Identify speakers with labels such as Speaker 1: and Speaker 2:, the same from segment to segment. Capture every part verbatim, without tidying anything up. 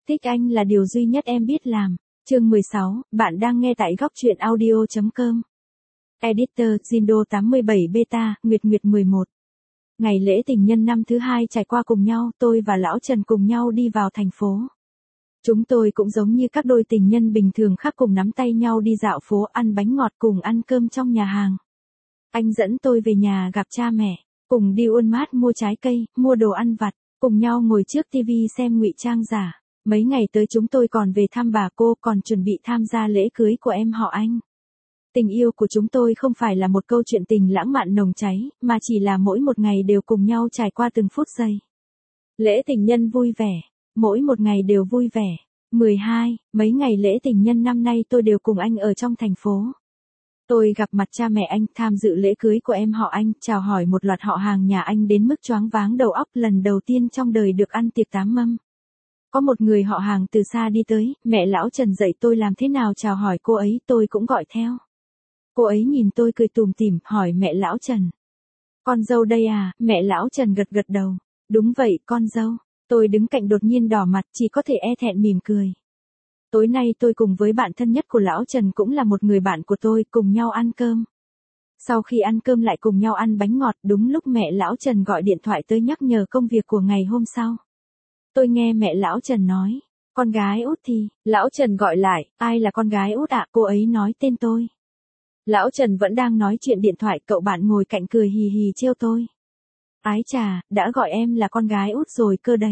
Speaker 1: Thích anh là điều duy nhất em biết làm. Chương mười sáu, bạn đang nghe tại góc truyện audio chấm com. Editor, Jindo tám mươi bảy Beta, Nguyệt Nguyệt mười một. Ngày lễ tình nhân năm thứ hai trải qua cùng nhau, tôi và Lão Trần cùng nhau đi vào thành phố. Chúng tôi cũng giống như các đôi tình nhân bình thường khác cùng nắm tay nhau đi dạo phố, ăn bánh ngọt cùng ăn cơm trong nhà hàng. Anh dẫn tôi về nhà gặp cha mẹ, cùng đi Walmart mua trái cây, mua đồ ăn vặt, cùng nhau ngồi trước tivi xem ngụy trang giả. Mấy ngày tới chúng tôi còn về thăm bà cô, còn chuẩn bị tham gia lễ cưới của em họ anh. Tình yêu của chúng tôi không phải là một câu chuyện tình lãng mạn nồng cháy, mà chỉ là mỗi một ngày đều cùng nhau trải qua từng phút giây. Lễ tình nhân vui vẻ, mỗi một ngày đều vui vẻ. mười hai, mấy ngày lễ tình nhân năm nay tôi đều cùng anh ở trong thành phố. Tôi gặp mặt cha mẹ anh, tham dự lễ cưới của em họ anh, chào hỏi một loạt họ hàng nhà anh đến mức choáng váng đầu óc, lần đầu tiên trong đời được ăn tiệc tám mâm. Có một người họ hàng từ xa đi tới, mẹ Lão Trần dạy tôi làm thế nào chào hỏi cô ấy, tôi cũng gọi theo. Cô ấy nhìn tôi cười tủm tỉm, hỏi mẹ Lão Trần. Con dâu đây à, mẹ Lão Trần gật gật đầu. Đúng vậy, con dâu. Tôi đứng cạnh đột nhiên đỏ mặt, chỉ có thể e thẹn mỉm cười. Tối nay tôi cùng với bạn thân nhất của Lão Trần cũng là một người bạn của tôi, cùng nhau ăn cơm. Sau khi ăn cơm lại cùng nhau ăn bánh ngọt, đúng lúc mẹ Lão Trần gọi điện thoại tới nhắc nhở công việc của ngày hôm sau. Tôi nghe mẹ Lão Trần nói, con gái út thì, Lão Trần gọi lại, ai là con gái út ạ, cô ấy nói tên tôi. Lão Trần vẫn đang nói chuyện điện thoại, cậu bạn ngồi cạnh cười hì hì trêu tôi. Ái chà, đã gọi em là con gái út rồi cơ đấy.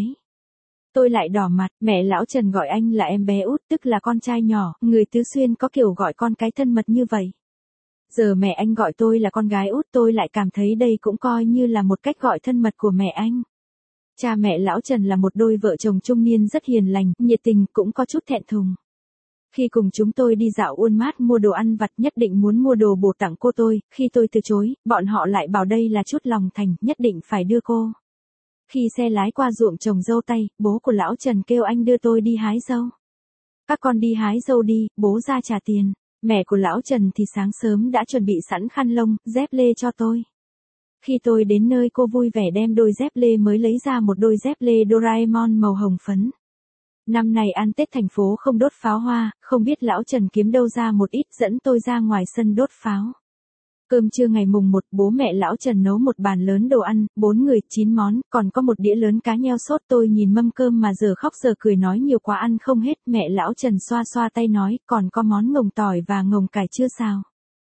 Speaker 1: Tôi lại đỏ mặt, mẹ Lão Trần gọi anh là em bé út, tức là con trai nhỏ, người Tứ Xuyên có kiểu gọi con cái thân mật như vậy. Giờ mẹ anh gọi tôi là con gái út, tôi lại cảm thấy đây cũng coi như là một cách gọi thân mật của mẹ anh. Cha mẹ Lão Trần là một đôi vợ chồng trung niên rất hiền lành, nhiệt tình, cũng có chút thẹn thùng. Khi cùng chúng tôi đi dạo Walmart mua đồ ăn vặt, nhất định muốn mua đồ bổ tặng cô tôi, khi tôi từ chối, bọn họ lại bảo đây là chút lòng thành, nhất định phải đưa cô. Khi xe lái qua ruộng trồng dâu tây, bố của Lão Trần kêu anh đưa tôi đi hái dâu. Các con đi hái dâu đi, bố ra trả tiền. Mẹ của Lão Trần thì sáng sớm đã chuẩn bị sẵn khăn lông, dép lê cho tôi. Khi tôi đến nơi, cô vui vẻ đem đôi dép lê mới lấy ra một đôi dép lê Doraemon màu hồng phấn. Năm này ăn Tết thành phố không đốt pháo hoa, không biết Lão Trần kiếm đâu ra một ít, dẫn tôi ra ngoài sân đốt pháo. Cơm trưa ngày mùng một, bố mẹ Lão Trần nấu một bàn lớn đồ ăn, bốn người, chín món, còn có một đĩa lớn cá nheo sốt. Tôi nhìn mâm cơm mà giờ khóc giờ cười nói nhiều quá ăn không hết, mẹ Lão Trần xoa xoa tay nói, còn có món ngồng tỏi và ngồng cải chưa sao.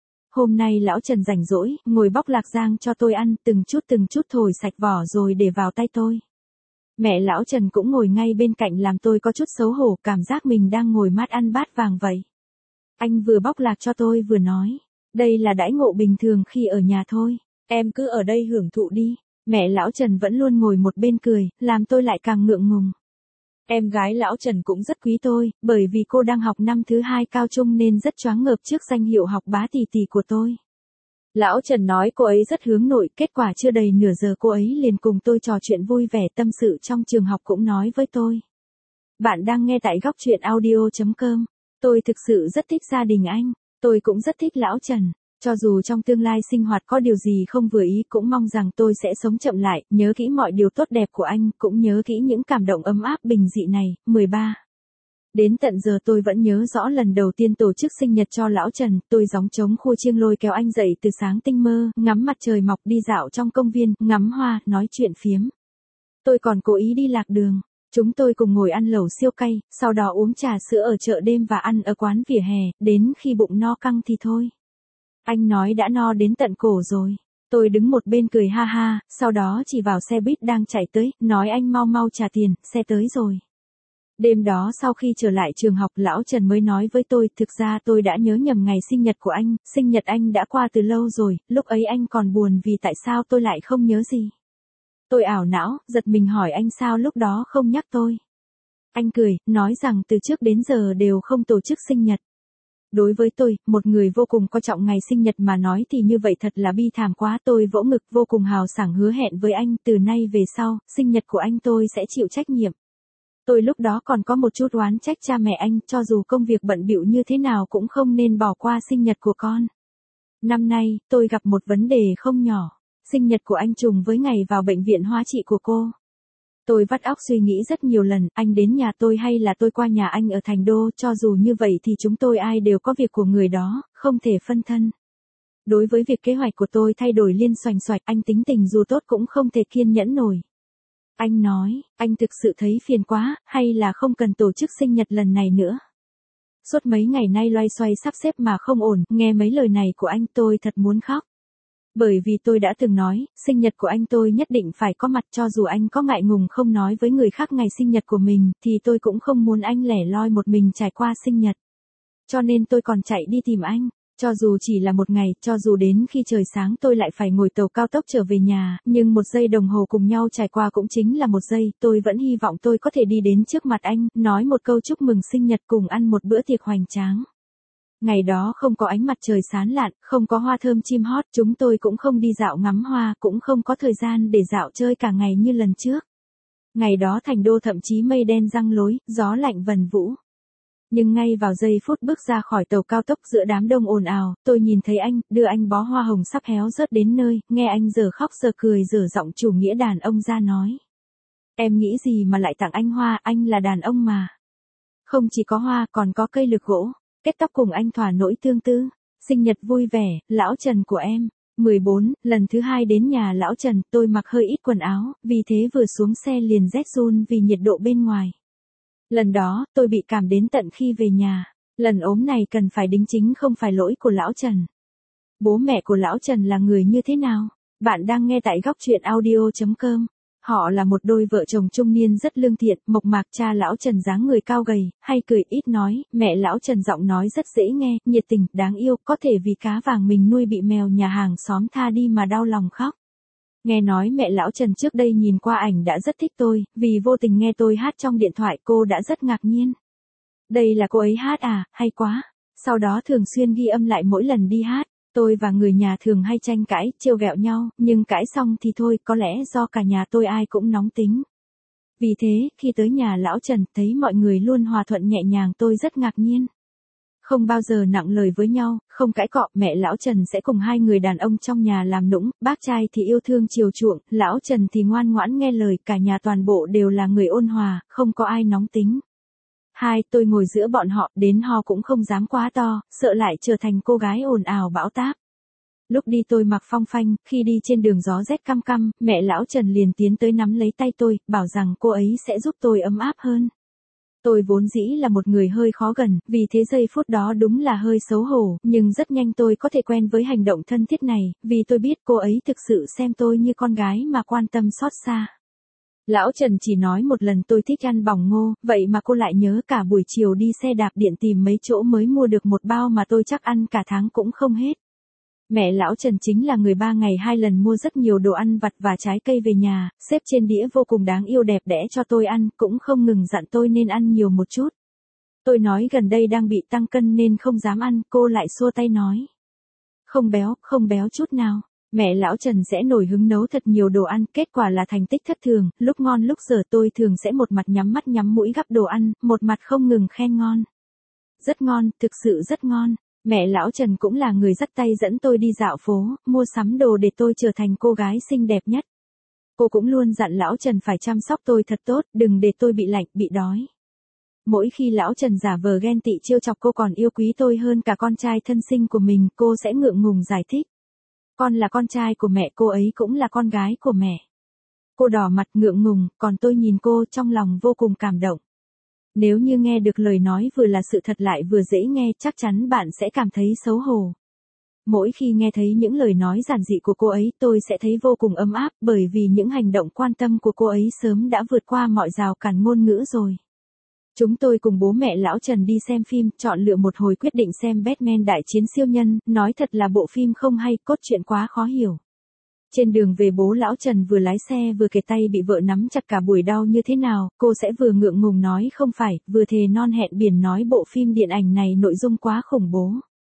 Speaker 1: Hôm nay Lão Trần rảnh rỗi, ngồi bóc lạc rang cho tôi ăn, từng chút từng chút thổi sạch vỏ rồi để vào tay tôi. Mẹ Lão Trần cũng ngồi ngay bên cạnh làm tôi có chút xấu hổ, cảm giác mình đang ngồi mát ăn bát vàng vậy. Anh vừa bóc lạc cho tôi vừa nói, đây là đãi ngộ bình thường khi ở nhà thôi, em cứ ở đây hưởng thụ đi. Mẹ Lão Trần vẫn luôn ngồi một bên cười, làm tôi lại càng ngượng ngùng. Em gái Lão Trần cũng rất quý tôi, bởi vì cô đang học năm thứ hai cao trung nên rất choáng ngợp trước danh hiệu học bá tỷ tỷ của tôi. Lão Trần nói cô ấy rất hướng nội, kết quả chưa đầy nửa giờ cô ấy liền cùng tôi trò chuyện vui vẻ, tâm sự trong trường học cũng nói với tôi. Bạn đang nghe tại góc truyện audio chấm com. Tôi thực sự rất thích gia đình anh, tôi cũng rất thích Lão Trần. Cho dù trong tương lai sinh hoạt có điều gì không vừa ý, cũng mong rằng tôi sẽ sống chậm lại, nhớ kỹ mọi điều tốt đẹp của anh, cũng nhớ kỹ những cảm động ấm áp bình dị này. mười ba. Đến tận giờ tôi vẫn nhớ rõ lần đầu tiên tổ chức sinh nhật cho Lão Trần, tôi gióng trống khua chiêng lôi kéo anh dậy từ sáng tinh mơ, ngắm mặt trời mọc, đi dạo trong công viên, ngắm hoa, nói chuyện phiếm. Tôi còn cố ý đi lạc đường. Chúng tôi cùng ngồi ăn lẩu siêu cay, sau đó uống trà sữa ở chợ đêm và ăn ở quán vỉa hè, đến khi bụng no căng thì thôi. Anh nói đã no đến tận cổ rồi. Tôi đứng một bên cười ha ha, sau đó chỉ vào xe buýt đang chạy tới, nói anh mau mau trả tiền, xe tới rồi. Đêm đó sau khi trở lại trường học, Lão Trần mới nói với tôi, thực ra tôi đã nhớ nhầm ngày sinh nhật của anh, sinh nhật anh đã qua từ lâu rồi, lúc ấy anh còn buồn vì tại sao tôi lại không nhớ gì. Tôi ảo não, giật mình hỏi anh sao lúc đó không nhắc tôi. Anh cười, nói rằng từ trước đến giờ đều không tổ chức sinh nhật. Đối với tôi, một người vô cùng coi trọng ngày sinh nhật mà nói thì như vậy thật là bi thảm quá. Tôi vỗ ngực vô cùng hào sảng hứa hẹn với anh, từ nay về sau, sinh nhật của anh tôi sẽ chịu trách nhiệm. Tôi lúc đó còn có một chút oán trách cha mẹ anh, cho dù công việc bận bịu như thế nào cũng không nên bỏ qua sinh nhật của con. Năm nay, tôi gặp một vấn đề không nhỏ. Sinh nhật của anh trùng với ngày vào bệnh viện hóa trị của cô. Tôi vắt óc suy nghĩ rất nhiều lần, anh đến nhà tôi hay là tôi qua nhà anh ở Thành Đô, cho dù như vậy thì chúng tôi ai đều có việc của người đó, không thể phân thân. Đối với việc kế hoạch của tôi thay đổi liên xoành xoạch, anh tính tình dù tốt cũng không thể kiên nhẫn nổi. Anh nói, anh thực sự thấy phiền quá, hay là không cần tổ chức sinh nhật lần này nữa. Suốt mấy ngày nay loay xoay sắp xếp mà không ổn, nghe mấy lời này của anh tôi thật muốn khóc. Bởi vì tôi đã từng nói, sinh nhật của anh tôi nhất định phải có mặt, cho dù anh có ngại ngùng không nói với người khác ngày sinh nhật của mình, thì tôi cũng không muốn anh lẻ loi một mình trải qua sinh nhật. Cho nên tôi còn chạy đi tìm anh. Cho dù chỉ là một ngày, cho dù đến khi trời sáng tôi lại phải ngồi tàu cao tốc trở về nhà, nhưng một giây đồng hồ cùng nhau trải qua cũng chính là một giây, tôi vẫn hy vọng tôi có thể đi đến trước mặt anh, nói một câu chúc mừng sinh nhật cùng ăn một bữa tiệc hoành tráng. Ngày đó không có ánh mặt trời sáng lạn, không có hoa thơm chim hót, chúng tôi cũng không đi dạo ngắm hoa, cũng không có thời gian để dạo chơi cả ngày như lần trước. Ngày đó Thành Đô thậm chí mây đen giăng lối, gió lạnh vần vũ. Nhưng ngay vào giây phút bước ra khỏi tàu cao tốc giữa đám đông ồn ào, tôi nhìn thấy anh, đưa anh bó hoa hồng sắp héo rớt đến nơi, nghe anh giờ khóc giờ cười dở giọng chủ nghĩa đàn ông ra nói. Em nghĩ gì mà lại tặng anh hoa, anh là đàn ông mà. Không chỉ có hoa còn có cây lược gỗ, kết tóc cùng anh thỏa nỗi tương tư. Sinh nhật vui vẻ, lão Trần của em. mười bốn, lần thứ hai đến nhà lão Trần, tôi mặc hơi ít quần áo, vì thế vừa xuống xe liền rét run vì nhiệt độ bên ngoài. Lần đó, tôi bị cảm đến tận khi về nhà. Lần ốm này cần phải đính chính không phải lỗi của lão Trần. Bố mẹ của lão Trần là người như thế nào? Bạn đang nghe tại góc truyện audio chấm com. Họ là một đôi vợ chồng trung niên rất lương thiện, mộc mạc. Cha lão Trần dáng người cao gầy, hay cười ít nói, mẹ lão Trần giọng nói rất dễ nghe, nhiệt tình, đáng yêu, có thể vì cá vàng mình nuôi bị mèo nhà hàng xóm tha đi mà đau lòng khóc. Nghe nói mẹ lão Trần trước đây nhìn qua ảnh đã rất thích tôi, vì vô tình nghe tôi hát trong điện thoại cô đã rất ngạc nhiên. Đây là cô ấy hát à, hay quá. Sau đó thường xuyên ghi âm lại mỗi lần đi hát. Tôi và người nhà thường hay tranh cãi, trêu ghẹo nhau, nhưng cãi xong thì thôi, có lẽ do cả nhà tôi ai cũng nóng tính. Vì thế, khi tới nhà lão Trần, thấy mọi người luôn hòa thuận nhẹ nhàng tôi rất ngạc nhiên. Không bao giờ nặng lời với nhau, không cãi cọ, mẹ lão Trần sẽ cùng hai người đàn ông trong nhà làm nũng, bác trai thì yêu thương chiều chuộng, lão Trần thì ngoan ngoãn nghe lời, cả nhà toàn bộ đều là người ôn hòa, không có ai nóng tính. Hai, tôi ngồi giữa bọn họ, đến ho cũng không dám quá to, sợ lại trở thành cô gái ồn ào bão táp. Lúc đi tôi mặc phong phanh, khi đi trên đường gió rét căm căm, mẹ lão Trần liền tiến tới nắm lấy tay tôi, bảo rằng cô ấy sẽ giúp tôi ấm áp hơn. Tôi vốn dĩ là một người hơi khó gần, vì thế giây phút đó đúng là hơi xấu hổ, nhưng rất nhanh tôi có thể quen với hành động thân thiết này, vì tôi biết cô ấy thực sự xem tôi như con gái mà quan tâm xót xa. Lão Trần chỉ nói một lần tôi thích ăn bỏng ngô, vậy mà cô lại nhớ cả buổi chiều đi xe đạp điện tìm mấy chỗ mới mua được một bao mà tôi chắc ăn cả tháng cũng không hết. Mẹ lão Trần chính là người ba ngày hai lần mua rất nhiều đồ ăn vặt và trái cây về nhà, xếp trên đĩa vô cùng đáng yêu đẹp đẽ cho tôi ăn, cũng không ngừng dặn tôi nên ăn nhiều một chút. Tôi nói gần đây đang bị tăng cân nên không dám ăn, cô lại xua tay nói. Không béo, không béo chút nào. Mẹ lão Trần sẽ nổi hứng nấu thật nhiều đồ ăn, kết quả là thành tích thất thường, lúc ngon lúc dở tôi thường sẽ một mặt nhắm mắt nhắm mũi gắp đồ ăn, một mặt không ngừng khen ngon. Rất ngon, thực sự rất ngon. Mẹ lão Trần cũng là người dắt tay dẫn tôi đi dạo phố, mua sắm đồ để tôi trở thành cô gái xinh đẹp nhất. Cô cũng luôn dặn lão Trần phải chăm sóc tôi thật tốt, đừng để tôi bị lạnh, bị đói. Mỗi khi lão Trần giả vờ ghen tị trêu chọc cô còn yêu quý tôi hơn cả con trai thân sinh của mình, cô sẽ ngượng ngùng giải thích. Con là con trai của mẹ, cô ấy cũng là con gái của mẹ. Cô đỏ mặt ngượng ngùng, còn tôi nhìn cô trong lòng vô cùng cảm động. Nếu như nghe được lời nói vừa là sự thật lại vừa dễ nghe, chắc chắn bạn sẽ cảm thấy xấu hổ. Mỗi khi nghe thấy những lời nói giản dị của cô ấy, tôi sẽ thấy vô cùng ấm áp, bởi vì những hành động quan tâm của cô ấy sớm đã vượt qua mọi rào cản ngôn ngữ rồi. Chúng tôi cùng bố mẹ lão Trần đi xem phim, chọn lựa một hồi quyết định xem Batman Đại Chiến Siêu Nhân, nói thật là bộ phim không hay, cốt truyện quá khó hiểu. Trên đường về bố lão Trần vừa lái xe vừa kề tay bị vợ nắm chặt cả buổi đau như thế nào, cô sẽ vừa ngượng ngùng nói không phải, vừa thề non hẹn biển nói bộ phim điện ảnh này nội dung quá khủng bố.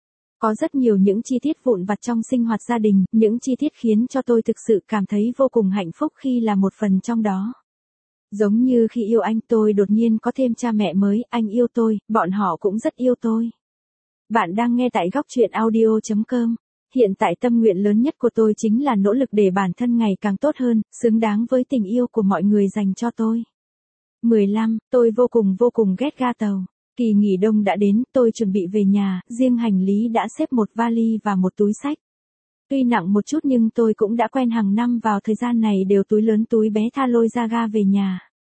Speaker 1: Có rất nhiều những chi tiết vụn vặt trong sinh hoạt gia đình, những chi tiết khiến cho tôi thực sự cảm thấy vô cùng hạnh phúc khi là một phần trong đó. Giống như khi yêu anh tôi đột nhiên có thêm cha mẹ mới, anh yêu tôi, bọn họ cũng rất yêu tôi. Bạn đang nghe tại góc truyện audio chấm com. hiện tại tâm nguyện lớn nhất của tôi chính là nỗ lực để bản thân ngày càng tốt hơn, xứng đáng với tình yêu của mọi người dành cho tôi. mười lăm. Tôi vô cùng vô cùng ghét ga tàu. Kỳ nghỉ đông đã đến, tôi chuẩn bị về nhà, riêng hành lý đã xếp một vali và một túi xách. Tuy nặng một chút nhưng tôi cũng đã quen hàng năm vào thời gian này đều túi lớn túi bé tha lôi ra ga về nhà.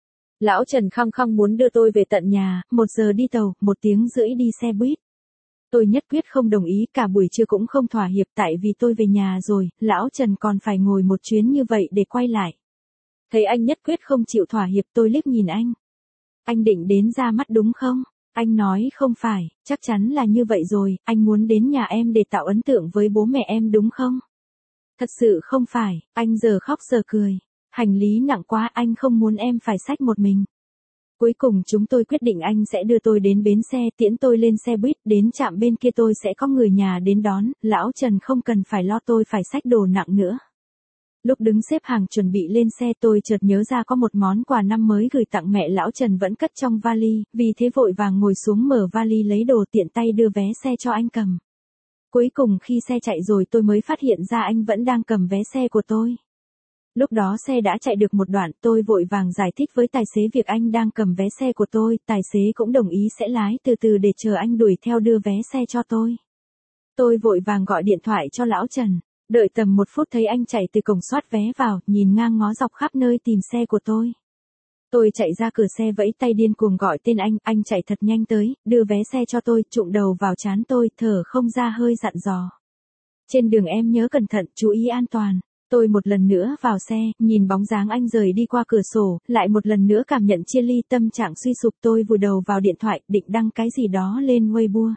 Speaker 1: Lão Trần khăng khăng muốn đưa tôi về tận nhà, một giờ đi tàu, một tiếng rưỡi đi xe buýt. Tôi nhất quyết không đồng ý, cả buổi trưa cũng không thỏa hiệp tại vì tôi về nhà rồi, lão Trần còn phải ngồi một chuyến như vậy để quay lại. Thấy anh nhất quyết không chịu thỏa hiệp tôi liếc nhìn anh. Anh định đến ra mắt đúng không? Anh nói không phải, chắc chắn là như vậy rồi, anh muốn đến nhà em để tạo ấn tượng với bố mẹ em đúng không? Thật sự không phải, anh giờ khóc giờ cười. Hành lý nặng quá anh không muốn em phải xách một mình. Cuối cùng chúng tôi quyết định anh sẽ đưa tôi đến bến xe tiễn tôi lên xe buýt đến trạm bên kia tôi sẽ có người nhà đến đón, lão Trần không cần phải lo tôi phải xách đồ nặng nữa. Lúc đứng xếp hàng chuẩn bị lên xe tôi chợt nhớ ra có một món quà năm mới gửi tặng mẹ lão Trần vẫn cất trong vali, vì thế vội vàng ngồi xuống mở vali lấy đồ tiện tay đưa vé xe cho anh cầm. Cuối cùng khi xe chạy rồi tôi mới phát hiện ra anh vẫn đang cầm vé xe của tôi. Lúc đó xe đã chạy được một đoạn tôi vội vàng giải thích với tài xế việc anh đang cầm vé xe của tôi, tài xế cũng đồng ý sẽ lái từ từ để chờ anh đuổi theo đưa vé xe cho tôi. Tôi vội vàng gọi điện thoại cho lão Trần, đợi tầm một phút thấy anh chạy từ cổng soát vé vào, nhìn ngang ngó dọc khắp nơi tìm xe của tôi. Tôi chạy ra cửa xe vẫy tay điên cuồng gọi tên anh, anh chạy thật nhanh tới, đưa vé xe cho tôi, chụm đầu vào trán tôi, thở không ra hơi dặn dò. Trên đường em nhớ cẩn thận, chú ý an toàn. Tôi một lần nữa vào xe, nhìn bóng dáng anh rời đi qua cửa sổ, lại một lần nữa cảm nhận chia ly, tâm trạng suy sụp tôi vùi đầu vào điện thoại, định đăng cái gì đó lên Weibo.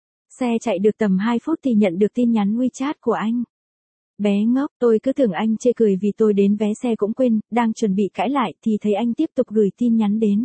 Speaker 1: Xe chạy được tầm hai phút thì nhận được tin nhắn WeChat của anh. Bé ngốc, tôi cứ tưởng anh chê cười vì tôi đến vé xe cũng quên, đang chuẩn bị cãi lại thì thấy anh tiếp tục gửi tin nhắn đến.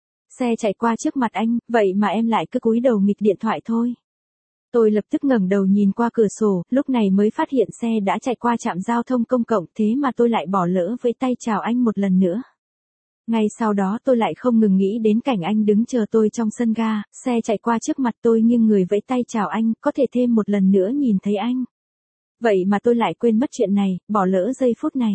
Speaker 1: Xe chạy qua trước mặt anh, vậy mà em lại cứ cúi đầu nghịch điện thoại thôi. Tôi lập tức ngẩng đầu nhìn qua cửa sổ, lúc này mới phát hiện xe đã chạy qua trạm giao thông công cộng, thế mà tôi lại bỏ lỡ với tay chào anh một lần nữa. Ngay sau đó tôi lại không ngừng nghĩ đến cảnh anh đứng chờ tôi trong sân ga, xe chạy qua trước mặt tôi nhưng người vẫy tay chào anh, có thể thêm một lần nữa nhìn thấy anh. Vậy mà tôi lại quên mất chuyện này, bỏ lỡ giây phút này.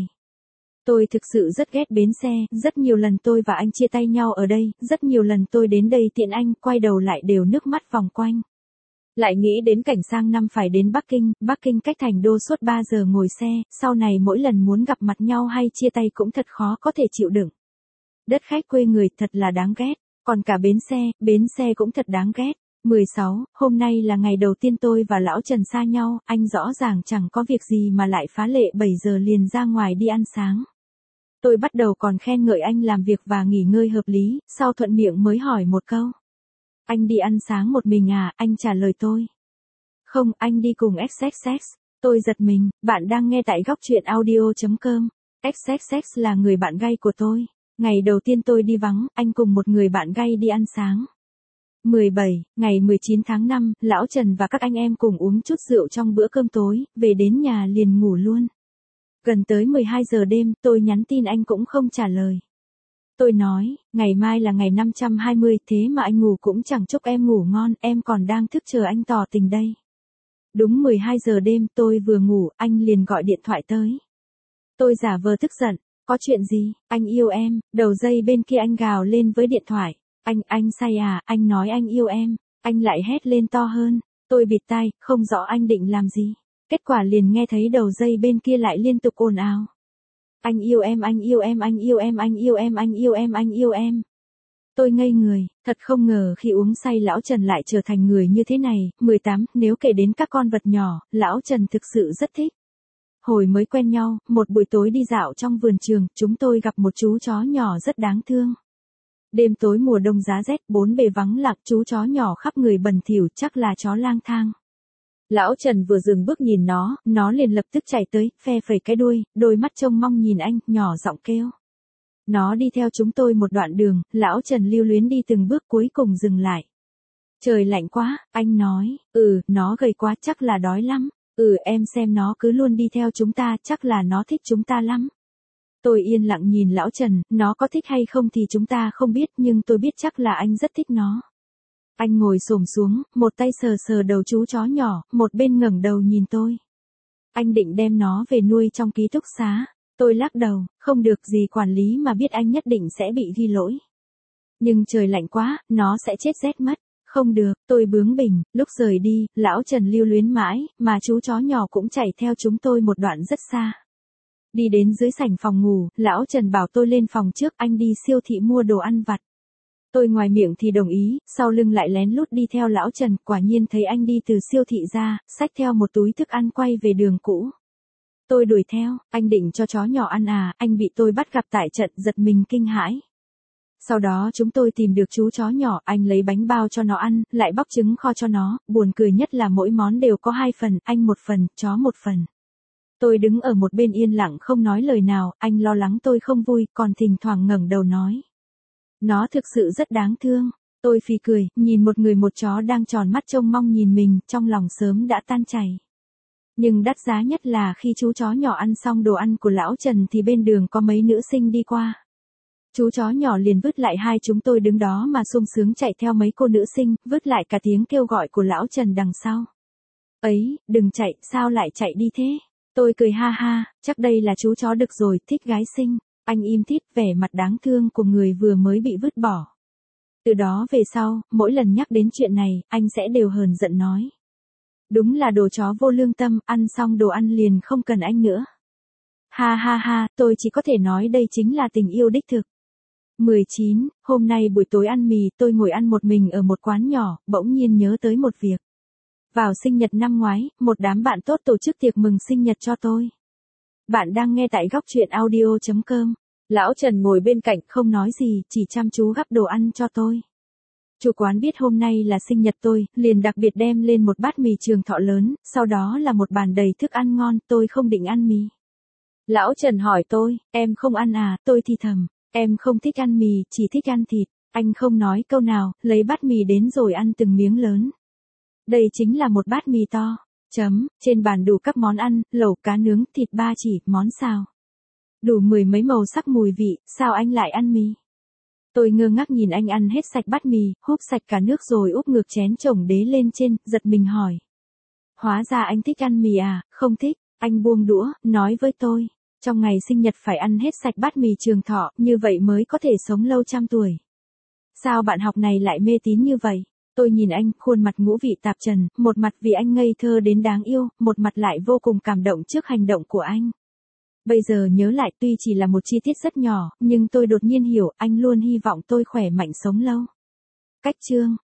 Speaker 1: Tôi thực sự rất ghét bến xe, rất nhiều lần tôi và anh chia tay nhau ở đây, rất nhiều lần tôi đến đây tiện anh, quay đầu lại đều nước mắt vòng quanh. Lại nghĩ đến cảnh sang năm phải đến Bắc Kinh, Bắc Kinh cách thành đô suốt ba giờ ngồi xe, sau này mỗi lần muốn gặp mặt nhau hay chia tay cũng thật khó có thể chịu đựng. Đất khách quê người thật là đáng ghét, còn cả bến xe, bến xe cũng thật đáng ghét. mười sáu, hôm nay là ngày đầu tiên tôi và lão Trần xa nhau, anh rõ ràng chẳng có việc gì mà lại phá lệ bảy giờ liền ra ngoài đi ăn sáng. Tôi bắt đầu còn khen ngợi anh làm việc và nghỉ ngơi hợp lý, sau thuận miệng mới hỏi một câu. Anh đi ăn sáng một mình à, anh trả lời tôi. Không, anh đi cùng ích ích ích. Tôi giật mình, bạn đang nghe tại góc truyện audio chấm com. ích ích ích là người bạn gay của tôi. Ngày đầu tiên tôi đi vắng, anh cùng một người bạn gay đi ăn sáng. mười bảy, ngày mười chín tháng năm, lão Trần và các anh em cùng uống chút rượu trong bữa cơm tối, về đến nhà liền ngủ luôn. Gần tới mười hai giờ đêm, tôi nhắn tin anh cũng không trả lời. Tôi nói, ngày mai là ngày năm trăm hai mươi, thế mà anh ngủ cũng chẳng chúc em ngủ ngon, em còn đang thức chờ anh tỏ tình đây. Đúng mười hai giờ đêm, tôi vừa ngủ, anh liền gọi điện thoại tới. Tôi giả vờ tức giận, có chuyện gì, anh yêu em, đầu dây bên kia anh gào lên với điện thoại. Anh, anh say à, anh nói anh yêu em, anh lại hét lên to hơn, tôi bịt tai, không rõ anh định làm gì. Kết quả liền nghe thấy đầu dây bên kia lại liên tục ồn ào. Anh yêu em, anh yêu em, anh yêu em, anh yêu em, anh yêu em, anh yêu em. Tôi ngây người, thật không ngờ khi uống say lão Trần lại trở thành người như thế này. mười tám, nếu kể đến các con vật nhỏ, lão Trần thực sự rất thích. Hồi mới quen nhau, một buổi tối đi dạo trong vườn trường, chúng tôi gặp một chú chó nhỏ rất đáng thương. Đêm tối mùa đông giá rét, bốn bề vắng lặng, chú chó nhỏ khắp người bẩn thỉu, chắc là chó lang thang. Lão Trần vừa dừng bước nhìn nó, nó liền lập tức chạy tới, phe phẩy cái đuôi, đôi mắt trông mong nhìn anh, nhỏ giọng kêu. Nó đi theo chúng tôi một đoạn đường, lão Trần lưu luyến đi từng bước cuối cùng dừng lại. Trời lạnh quá, anh nói, ừ, nó gầy quá chắc là đói lắm, ừ em xem nó cứ luôn đi theo chúng ta, chắc là nó thích chúng ta lắm. Tôi yên lặng nhìn lão Trần, nó có thích hay không thì chúng ta không biết nhưng tôi biết chắc là anh rất thích nó. Anh ngồi xổm xuống, một tay sờ sờ đầu chú chó nhỏ, một bên ngẩng đầu nhìn tôi. Anh định đem nó về nuôi trong ký túc xá. Tôi lắc đầu, không được, gì quản lý mà biết anh nhất định sẽ bị ghi lỗi. Nhưng trời lạnh quá, nó sẽ chết rét mất. Không được, tôi bướng bỉnh, lúc rời đi, lão Trần lưu luyến mãi, mà chú chó nhỏ cũng chạy theo chúng tôi một đoạn rất xa. Đi đến dưới sảnh phòng ngủ, lão Trần bảo tôi lên phòng trước, anh đi siêu thị mua đồ ăn vặt. Tôi ngoài miệng thì đồng ý, sau lưng lại lén lút đi theo lão Trần, quả nhiên thấy anh đi từ siêu thị ra, xách theo một túi thức ăn quay về đường cũ. Tôi đuổi theo, anh định cho chó nhỏ ăn à, anh bị tôi bắt gặp tại trận, giật mình kinh hãi. Sau đó chúng tôi tìm được chú chó nhỏ, anh lấy bánh bao cho nó ăn, lại bóc trứng kho cho nó, buồn cười nhất là mỗi món đều có hai phần, anh một phần, chó một phần. Tôi đứng ở một bên yên lặng không nói lời nào, anh lo lắng tôi không vui, còn thỉnh thoảng ngẩng đầu nói. Nó thực sự rất đáng thương. Tôi phì cười, nhìn một người một chó đang tròn mắt trông mong nhìn mình, trong lòng sớm đã tan chảy. Nhưng đắt giá nhất là khi chú chó nhỏ ăn xong đồ ăn của lão Trần thì bên đường có mấy nữ sinh đi qua. Chú chó nhỏ liền vứt lại hai chúng tôi đứng đó mà sung sướng chạy theo mấy cô nữ sinh, vứt lại cả tiếng kêu gọi của lão Trần đằng sau. Ấy, đừng chạy, sao lại chạy đi thế? Tôi cười ha ha, chắc đây là chú chó đực rồi, thích gái xinh. Anh im thít, vẻ mặt đáng thương của người vừa mới bị vứt bỏ. Từ đó về sau, mỗi lần nhắc đến chuyện này, anh sẽ đều hờn giận nói. Đúng là đồ chó vô lương tâm, ăn xong đồ ăn liền không cần anh nữa. Ha ha ha, tôi chỉ có thể nói đây chính là tình yêu đích thực. mười chín, hôm nay buổi tối ăn mì, tôi ngồi ăn một mình ở một quán nhỏ, bỗng nhiên nhớ tới một việc. Vào sinh nhật năm ngoái, một đám bạn tốt tổ chức tiệc mừng sinh nhật cho tôi. Bạn đang nghe tại góc truyện audio chấm com. Lão Trần ngồi bên cạnh không nói gì, chỉ chăm chú gắp đồ ăn cho tôi. Chủ quán biết hôm nay là sinh nhật tôi, liền đặc biệt đem lên một bát mì Trường Thọ lớn, sau đó là một bàn đầy thức ăn ngon, tôi không định ăn mì. Lão Trần hỏi tôi, em không ăn à, tôi thì thầm, em không thích ăn mì, chỉ thích ăn thịt. Anh không nói câu nào, lấy bát mì đến rồi ăn từng miếng lớn. Đây chính là một bát mì to. Chấm, trên bàn đủ các món ăn, lẩu, cá nướng, thịt ba chỉ, món xào. Đủ mười mấy màu sắc mùi vị, sao anh lại ăn mì? Tôi ngơ ngác nhìn anh ăn hết sạch bát mì, húp sạch cả nước rồi úp ngược chén chồng đế lên trên, giật mình hỏi. Hóa ra anh thích ăn mì à, không thích, anh buông đũa, nói với tôi. Trong ngày sinh nhật phải ăn hết sạch bát mì Trường Thọ, như vậy mới có thể sống lâu trăm tuổi. Sao bạn học này lại mê tín như vậy? Tôi nhìn anh, khuôn mặt ngũ vị tạp trần, một mặt vì anh ngây thơ đến đáng yêu, một mặt lại vô cùng cảm động trước hành động của anh. Bây giờ nhớ lại tuy chỉ là một chi tiết rất nhỏ, nhưng tôi đột nhiên hiểu anh luôn hy vọng tôi khỏe mạnh sống lâu. Cách chương